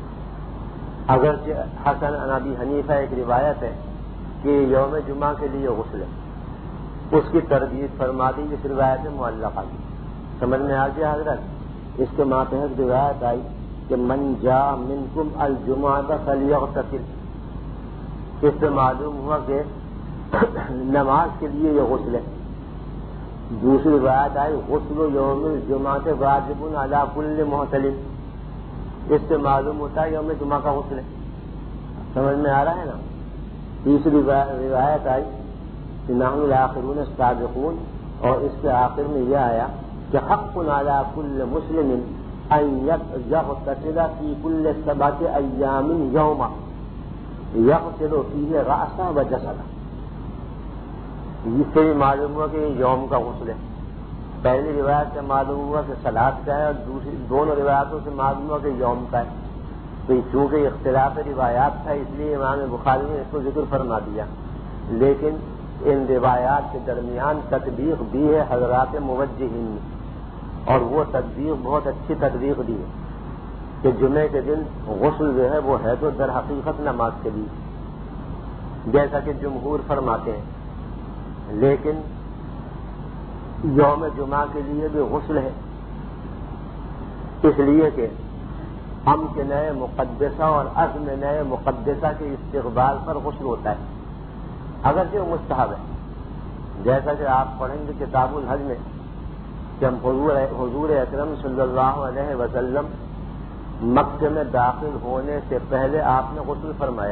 اگرچہ حسن عن ابی حنیفہ ایک روایت ہے کہ یوم جمعہ کے لیے غسل ہے، اس کی تردید فرما دی اس روایت معلقہ کی. سمجھ میں آ گیا حضرت؟ اس کے ماتحت روایت آئی کہ من جاء منکم الجمعۃ فلیغتسل. اس سے معلوم ہوا کہ نماز کے لیے یہ غسل ہے. دوسری روایت آئی غسل یوم الجمعۃ واجب علی کل محتلم. اس سے معلوم ہوتا ہے یوم جمعہ کا غسل ہے. سمجھ میں آ رہا ہے نا؟ تیسری روایت آئی کہ نحن الاخرون السابقون، اور اس کے آخر میں یہ آیا کہ حق علی کل مسلم ان یغتسل فی کل سبعۃ ایام یوما یغسل فیہ رأسہ و جسدہ. اس سے بھی معلوم ہوا کہ یہ یوم کا غسل ہے. پہلی روایت سے معلوم ہوا کہ صلاۃ کا ہے، اور دوسری دونوں روایتوں سے معلوم ہوا کہ یوم کا ہے. تو چونکہ اختلاف روایات تھا اس لیے امام بخاری نے اس کو ذکر فرما دیا. لیکن ان روایات کے درمیان تطبیق دی ہے حضرات موجہین نے، اور وہ تطبیق بہت اچھی تطبیق دی ہے کہ جمعے کے دن غسل جو ہے وہ ہے تو در حقیقت نماز کے لیے، جیسا کہ جمہور فرماتے ہیں. لیکن یوم جمعہ کے لیے بھی غسل ہے، اس لیے کہ ہم کے نئے مقدسہ اور عزم نئے مقدسہ کے استقبال پر غسل ہوتا ہے، اگرچہ وہ مستحب ہے. جیسا کہ آپ پڑھیں گے کتاب الحج میں کہ ہم حضور اکرم صلی اللہ علیہ وسلم مکہ میں داخل ہونے سے پہلے آپ نے غسل فرمایا.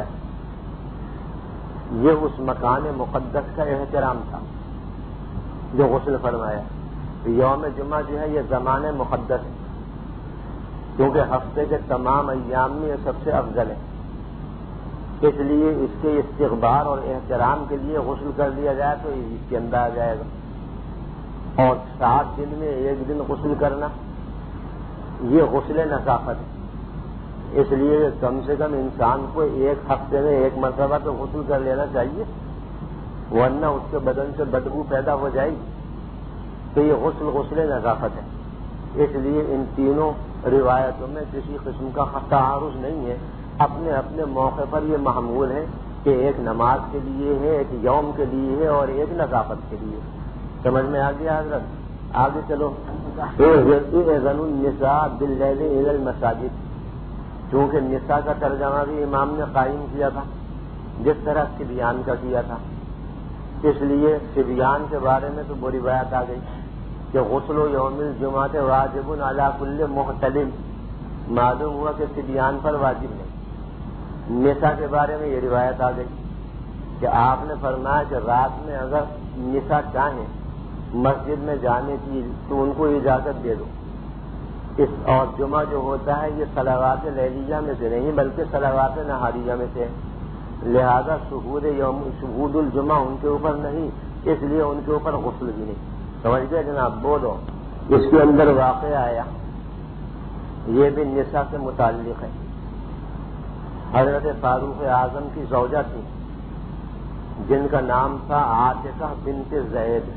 یہ اس مکان مقدس کا احترام تھا جو غسل فرمایا. یوم جمعہ جو ہے یہ زمان مقدس ہے، کیونکہ ہفتے کے تمام ایام میں یہ سب سے افضل ہے. اس لیے اس کے استقبال اور احترام کے لیے غسل کر لیا جائے تو اس کے اندر آ جائے گا. اور سات دن میں ایک دن غسل کرنا یہ غسل نظافت ہے. اس لیے کم سے کم انسان کو ایک ہفتے میں ایک مرتبہ تو غسل کر لینا چاہیے، ورنہ اس کے بدن سے بدبو پیدا ہو جائے گی. تو یہ غسل غسل نظافت ہے. اس لیے ان تینوں روایتوں میں کسی قسم کا تعارض نہیں ہے، اپنے اپنے موقع پر یہ محمول ہے کہ ایک نماز کے لیے ہے، ایک یوم کے لیے ہے اور ایک نظافت کے لیے. سمجھ میں آ گیا حضرت؟ آگے چلو. اذن النساء باللیل الی المساجد، چونکہ نساء کا ترجمہ بھی امام نے قائم کیا تھا جس طرح صبیان کا کیا تھا، اس لیے صبیان کے بارے میں تو وہ روایت آ گئی کہ غسل یوم الجمعہ واجب علی کل محتلم. معلوم ہوا کہ صبیان پر واجب نہیں. نساء کے بارے میں یہ روایت آ گئی کہ آپ نے فرمایا کہ رات میں اگر نساء چاہیں مسجد میں جانے کی تو ان کو اجازت دے دو. اس اور جمعہ جو ہوتا ہے یہ صلوات لیلیہ میں سے نہیں بلکہ صلوات نہاریہ میں سے، لہذا شہود یوم شہود الجمعہ ان کے اوپر نہیں، اس لیے ان کے اوپر غسل بھی نہیں. سمجھ گئے جناب؟ بولو. اس کے اندر واقعہ آیا، یہ بھی نساء سے متعلق ہے. حضرت فاروق اعظم کی زوجہ تھی جن کا نام تھا عاتقہ بنت زید،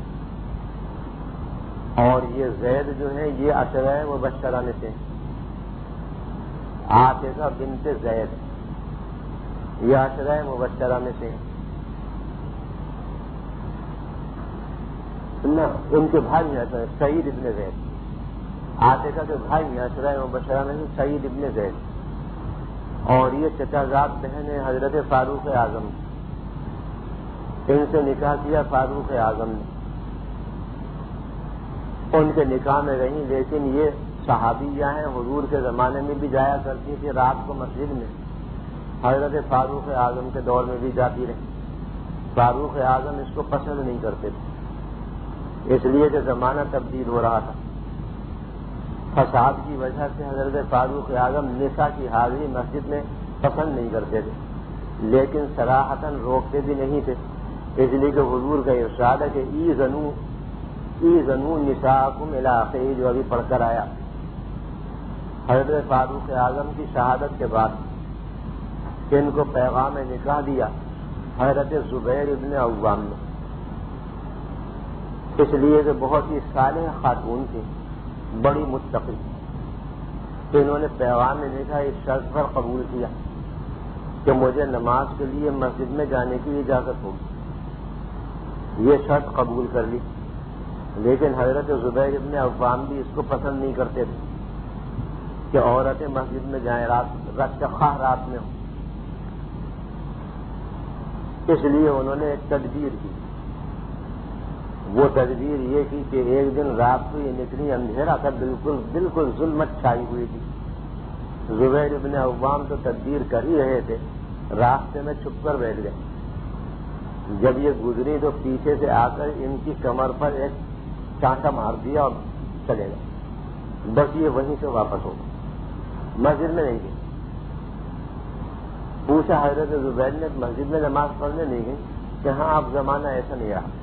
اور یہ زید جو ہے یہ عشرہ مبشرہ میں سے. عاتقہ بنت زید یہ عشرہ مبشرہ میں سے نا. ان کے بھائی ہیں سعید ابن زید، عاتقہ کے بھائی ہیں عشرہ مبشرہ میں سے سعید ابن زید، اور یہ چچا زاد بہن ہے حضرت فاروق اعظم. ان سے نکاح کیا فاروق اعظم نے، ان کے نکاح میں رہی، لیکن یہ صحابیہ ہیں، حضور کے زمانے میں بھی جایا کرتی تھی رات کو مسجد میں، حضرت فاروق اعظم کے دور میں بھی جاتی رہی. فاروق اعظم اس کو پسند نہیں کرتے تھے، اس لیے کہ زمانہ تبدیل ہو رہا تھا. فساد کی وجہ سے حضرت فاروق اعظم نساء کی حاضری مسجد میں پسند نہیں کرتے تھے، لیکن صراحتاً روکتے بھی نہیں تھے، اس لیے کہ حضور کا ارشاد ہے کہ ای زنو ای زنو نساءکم الی آخرہ، جو ابھی پڑھ کر آیا. حضرت فاروق اعظم کی شہادت کے بعد ان کو پیغام نکاح دیا حضرت زبیر ابن عوام نے، اس لیے کہ بہت ہی صالح خاتون تھی، بڑی متقی. انہوں نے پیغام نکاح اس شرط پر قبول کیا کہ مجھے نماز کے لیے مسجد میں جانے کی اجازت ہوگی. یہ شرط قبول کر لی، لیکن حضرت زبیر ابن عوام بھی اس کو پسند نہیں کرتے تھے کہ عورتیں مسجد میں جائیں رات رات خواہ رات میں ہوں. اس لیے انہوں نے ایک تدبیر کی. وہ تدبیر یہ کی کہ ایک دن رات کو یہ نکلی، اندھیرا تھا، بالکل بالکل ظلمت چھائی ہوئی تھی. زبیر ابن عوام تو تدبیر کر ہی رہے تھے، راستے میں چھپ کر بیٹھ گئے. جب یہ گزری تو پیچھے سے آ کر ان کی کمر پر ایک چانٹا مار دیا اور چلے گئے. بس یہ وہیں سے واپس ہو گئے، مسجد میں نہیں گئی. پوچھا حضرت زبیر نے مسجد میں نماز پڑھنے نہیں گئی کہ ہاں اب زمانہ ایسا نہیں رہا.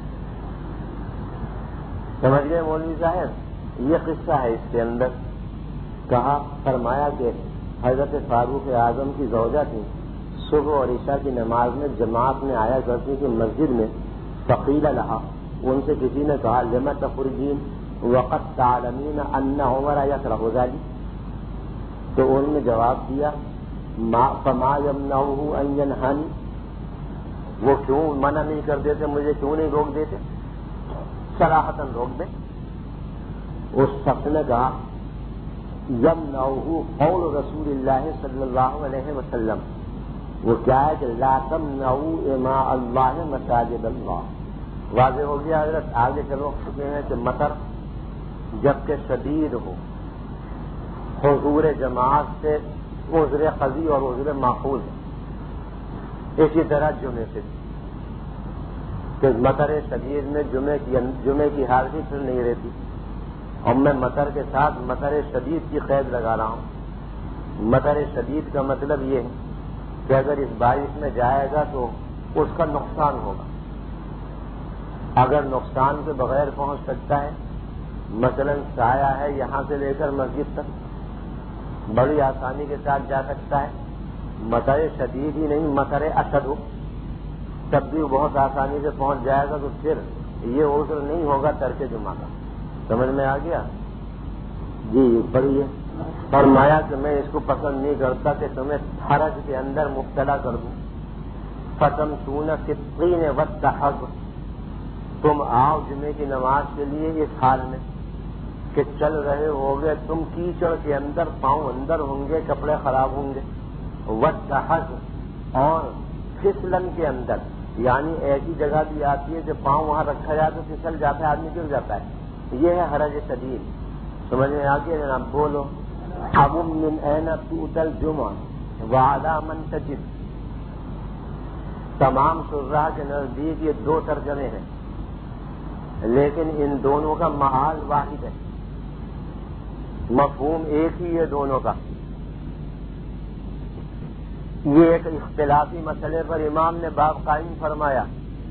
سمجھ گئے مولوی صاحب؟ یہ قصہ ہے اس کے اندر. کہا فرمایا کہ حضرت فاروق اعظم کی زوجہ تھی، صبح اور عشاء کی نماز میں جماعت میں آیا کرتی تھی مسجد میں. فقیل لہا، ان سے کسی نے کہا لم تخرجین وقد تعلمین ان عمر یکرہ ذلک، تو انہوں نے جواب دیا فما یمنعہ ان ینہانی، وہ کیوں منع نہیں کر دیتے، مجھے کیوں نہیں روک دیتے، صراحتاً روک دیں. اس شخص نے کہا یمنعہ قول رسول اللہ صلی اللہ علیہ وسلم، وہ کیا ہے کہ لا تمنعوا اماء اللہ مساجد اللہ. واضح ہو گیا حضرت؟ آگے چلو چکے ہیں کہ مطر جبکہ شدید ہو، حضور جماعت سے عذر قضی اور عذر ماخوذ، اسی طرح جمعے سے کہ مطر شدید میں جمعے کی جمعے کی حاضری پھر نہیں رہتی. اور میں مطر کے ساتھ مطر شدید کی قید لگا رہا ہوں. مطر شدید کا مطلب یہ ہے کہ اگر اس بارش میں جائے گا تو اس کا نقصان ہوگا. اگر نقصان کے بغیر پہنچ سکتا ہے، مثلا سایہ ہے یہاں سے لے کر مسجد تک، بڑی آسانی کے ساتھ جا سکتا ہے. مطر شدید ہی نہیں، مطر اشد ہو تب بھی بہت آسانی سے پہنچ جائے گا، تو پھر یہ عذر نہیں ہوگا ترک جمعہ کا. سمجھ میں آ گیا؟ جی پڑھیے. فرمایا کہ میں اس کو پسند نہیں کرتا کہ تمہیں حرج کے اندر مبتلا کر دوں. فتمشون فی الطین والتحر، تم آؤ جمعے کی نماز کے لیے اس حال میں کہ چل رہے ہوگے تم کیچڑ کے اندر، پاؤں اندر ہوں گے، کپڑے خراب ہوں گے، والتحر، اور پھسلن کے اندر، یعنی ایسی جگہ بھی آتی ہے کہ پاؤں وہاں رکھا جائے تو پھسل جاتا ہے، آدمی گر جاتا ہے، یہ ہے حرج شدید۔ سمجھ میں آ گیا جناب؟ بولو اب من این توت الجمعہ وعلی من تجد، تمام شراح کے نزدیک یہ دو ترجمے ہیں، لیکن ان دونوں کا محال واحد ہے، مفہوم ایک ہی ہے دونوں کا۔ یہ ایک اختلافی مسئلے پر امام نے باب قائم فرمایا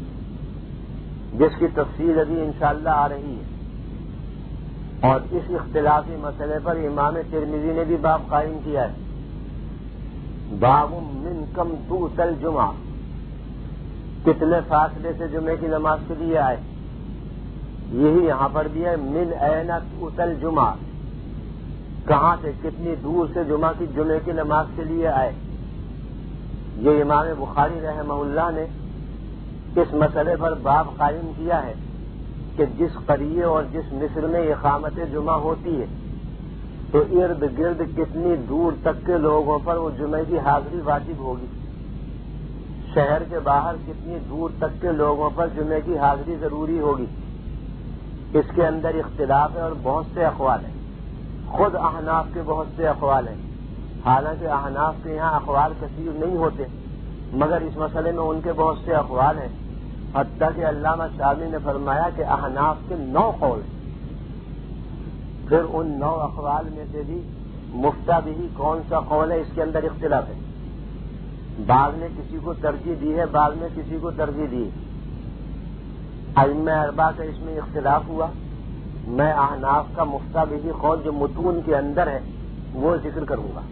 جس کی تفصیل ابھی انشاءاللہ آ رہی ہے، اور اس اختلافی مسئلے پر امام ترمذی نے بھی باب قائم کیا ہے، باب من کم توت الجمعہ، کتنے فاصلے سے جمعے کی نماز کے لیے آئے، یہی یہاں پر بھی ہے، من این توت الجمعہ، کہاں سے، کتنی دور سے جمعہ کی جمعے کی نماز کے لیے آئے۔ یہ امام بخاری رحمہ اللہ نے اس مسئلے پر باب قائم کیا ہے کہ جس قریے اور جس مصر میں اقامت جمعہ ہوتی ہے تو ارد گرد کتنی دور تک کے لوگوں پر وہ جمعے کی حاضری واجب ہوگی، شہر کے باہر کتنی دور تک کے لوگوں پر جمعے کی حاضری ضروری ہوگی، اس کے اندر اختلاف ہے اور بہت سے اقوال ہیں، خود احناف کے بہت سے اقوال ہیں، حالانکہ احناف کے یہاں اقوال کثیر نہیں ہوتے، مگر اس مسئلے میں ان کے بہت سے اقوال ہیں، حتیٰ کہ علامہ شامی نے فرمایا کہ احناف کے نو قول ہیں۔ پھر ان نو اقوال میں سے بھی مفتہ بھی کون سا قول ہے، اس کے اندر اختلاف ہے، بعض نے کسی کو ترجیح دی ہے، بعض نے کسی کو ترجیح دی ہے، ائمہ اربعہ کا اس میں اختلاف ہوا۔ میں احناف کا مفتہ بھی قول جو متون کے اندر ہے وہ ذکر کروں گا۔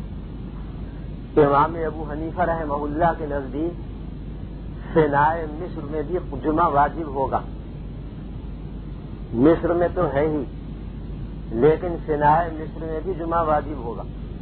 امام ابو حنیفہ رحمہ اللہ کے نزدیک فنائے مصر میں بھی جمعہ واجب ہوگا، مصر میں تو ہے ہی لیکن فنائے مصر میں بھی جمعہ واجب ہوگا۔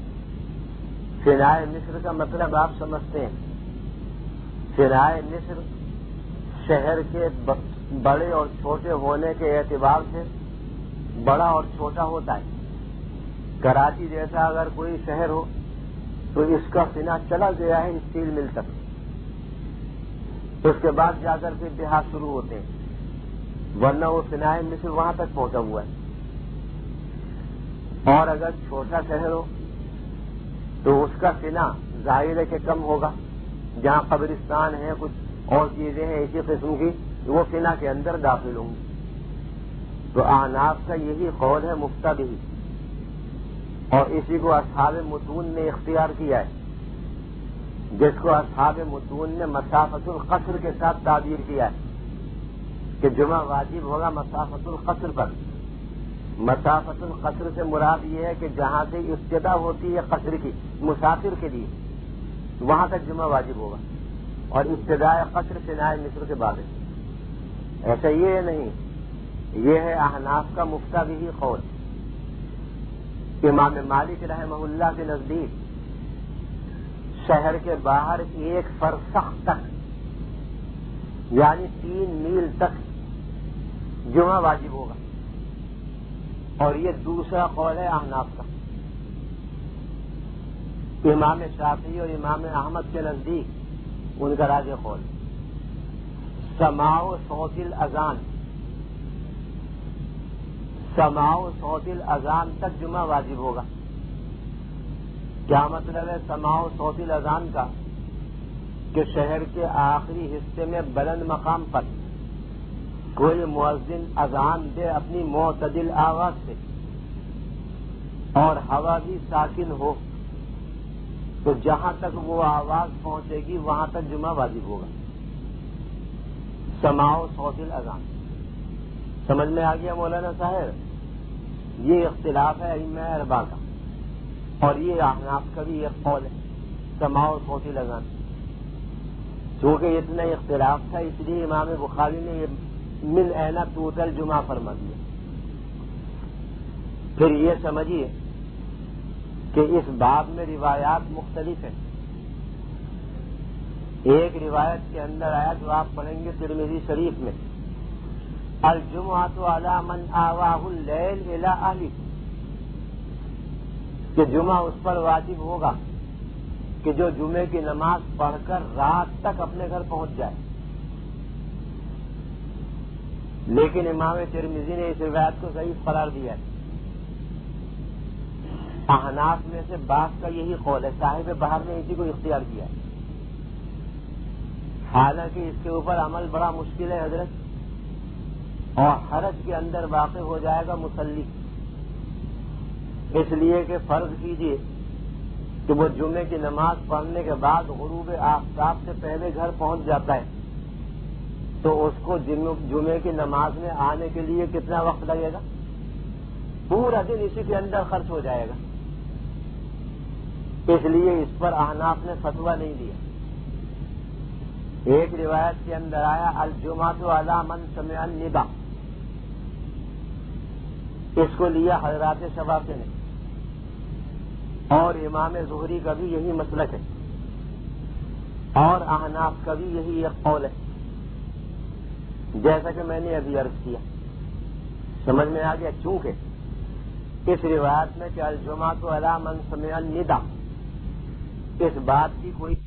فنائے مصر کا مطلب آپ سمجھتے ہیں، فنائے مصر شہر کے بڑے اور چھوٹے ہونے کے اعتبار سے بڑا اور چھوٹا ہوتا ہے۔ کراچی جیسا اگر کوئی شہر ہو تو اس کا فنا چلا گیا ہے اسٹیل مل تک، اس کے بعد جا کر کے دیہات شروع ہوتے ہیں، ورنہ وہ فنائے مصر وہاں تک پہنچا ہوا ہے۔ اور اگر چھوٹا شہر ہو تو اس کا فنا ظاہر ہے کہ کم ہوگا، جہاں قبرستان ہے، کچھ اور چیزیں ہیں اسی قسم کی، وہ فنا کے اندر داخل ہوں گی۔ تو احناف کا یہی قول ہے مفتہ بھی، اور اسی کو اصحاب متون نے اختیار کیا ہے، جس کو اصحاب متون نے مسافت القصر کے ساتھ تعبیر کیا ہے کہ جمعہ واجب ہوگا مسافت القصر پر۔ مسافت القصر سے مراد یہ ہے کہ جہاں سے ابتدا ہوتی ہے قصر کی مسافر کے لیے وہاں تک جمعہ واجب ہوگا، اور ابتداء قصر فنائے مصر کے بعد ہے۔ ایسا یہ نہیں، یہ ہے احناف کا مفتہ بھی قول۔ امام مالک رحمہ اللہ کے نزدیک شہر کے باہر ایک فرسخ تک، یعنی تین میل تک جمعہ واجب ہوگا، اور یہ دوسرا قول ہے احناف کا۔ امام شافعی اور امام احمد کے نزدیک ان کا راجح قول سماع صوت الاذان، سماع صوت الاذان تک جمعہ واجب ہوگا۔ کیا مطلب ہے سماع صوت الاذان کا؟ کہ شہر کے آخری حصے میں بلند مقام پر کوئی مؤذن اذان دے اپنی معتدل آواز سے، اور ہوا بھی ساکن ہو، تو جہاں تک وہ آواز پہنچے گی وہاں تک جمعہ واجب ہوگا۔ سماع صوت الاذان سمجھ میں آ گیا مولانا صاحب؟ یہ اختلاف ہے ائمہ اربعہ کا، اور یہ احناف کا بھی ایک قول ہے سماع صوت الاذان۔ چونکہ اتنا اختلاف تھا اس لیے امام بخاری نے یہ من این توت الجمعہ فرما دیا۔ پھر یہ سمجھیے کہ اس باب میں روایات مختلف ہیں۔ ایک روایت کے اندر آیا جو آپ پڑھیں گے ترمذی شریف میں، الجمعۃ علی من آواہ اللیل الی اہلہ، کہ جمعہ اس پر واجب ہوگا کہ جو جمعے کی نماز پڑھ کر رات تک اپنے گھر پہنچ جائے. لیکن امام ترمذی نے اس روایت کو ضعیف قرار دیا ہے. احناف میں سے بعض کا یہی قول ہے، صاحب بہار نے اسی کو اختیار کیا ہے. حالانکہ اس کے اوپر عمل بڑا مشکل ہے حضرت، اور حرج کے اندر واقع ہو جائے گا مصلی. اس لیے کہ فرض کیجئے کہ وہ جمعے کی نماز پڑھنے کے بعد غروب آفتاب سے پہلے گھر پہنچ جاتا ہے، تو اس کو جمعے کی نماز میں آنے کے لیے کتنا وقت لگے گا؟ پورا دن اسی کے اندر خرچ ہو جائے گا. اس لیے اس پر احناف نے فتویٰ نہیں دیا. ایک روایت کے اندر آیا الجمعۃ علی من سمع النداء، اس کو لیا حضرات شوافی نے، اور امام زہری کا بھی یہی مسلک ہے، اور احناف کا بھی یہی ایک قول ہے. جیسا کہ میں نے ابھی عرض کیا، سمجھ میں آ گیا. چونکہ اس روایت میں کہ الجمعۃ علی من سمع النداء، اس بات کی کوئی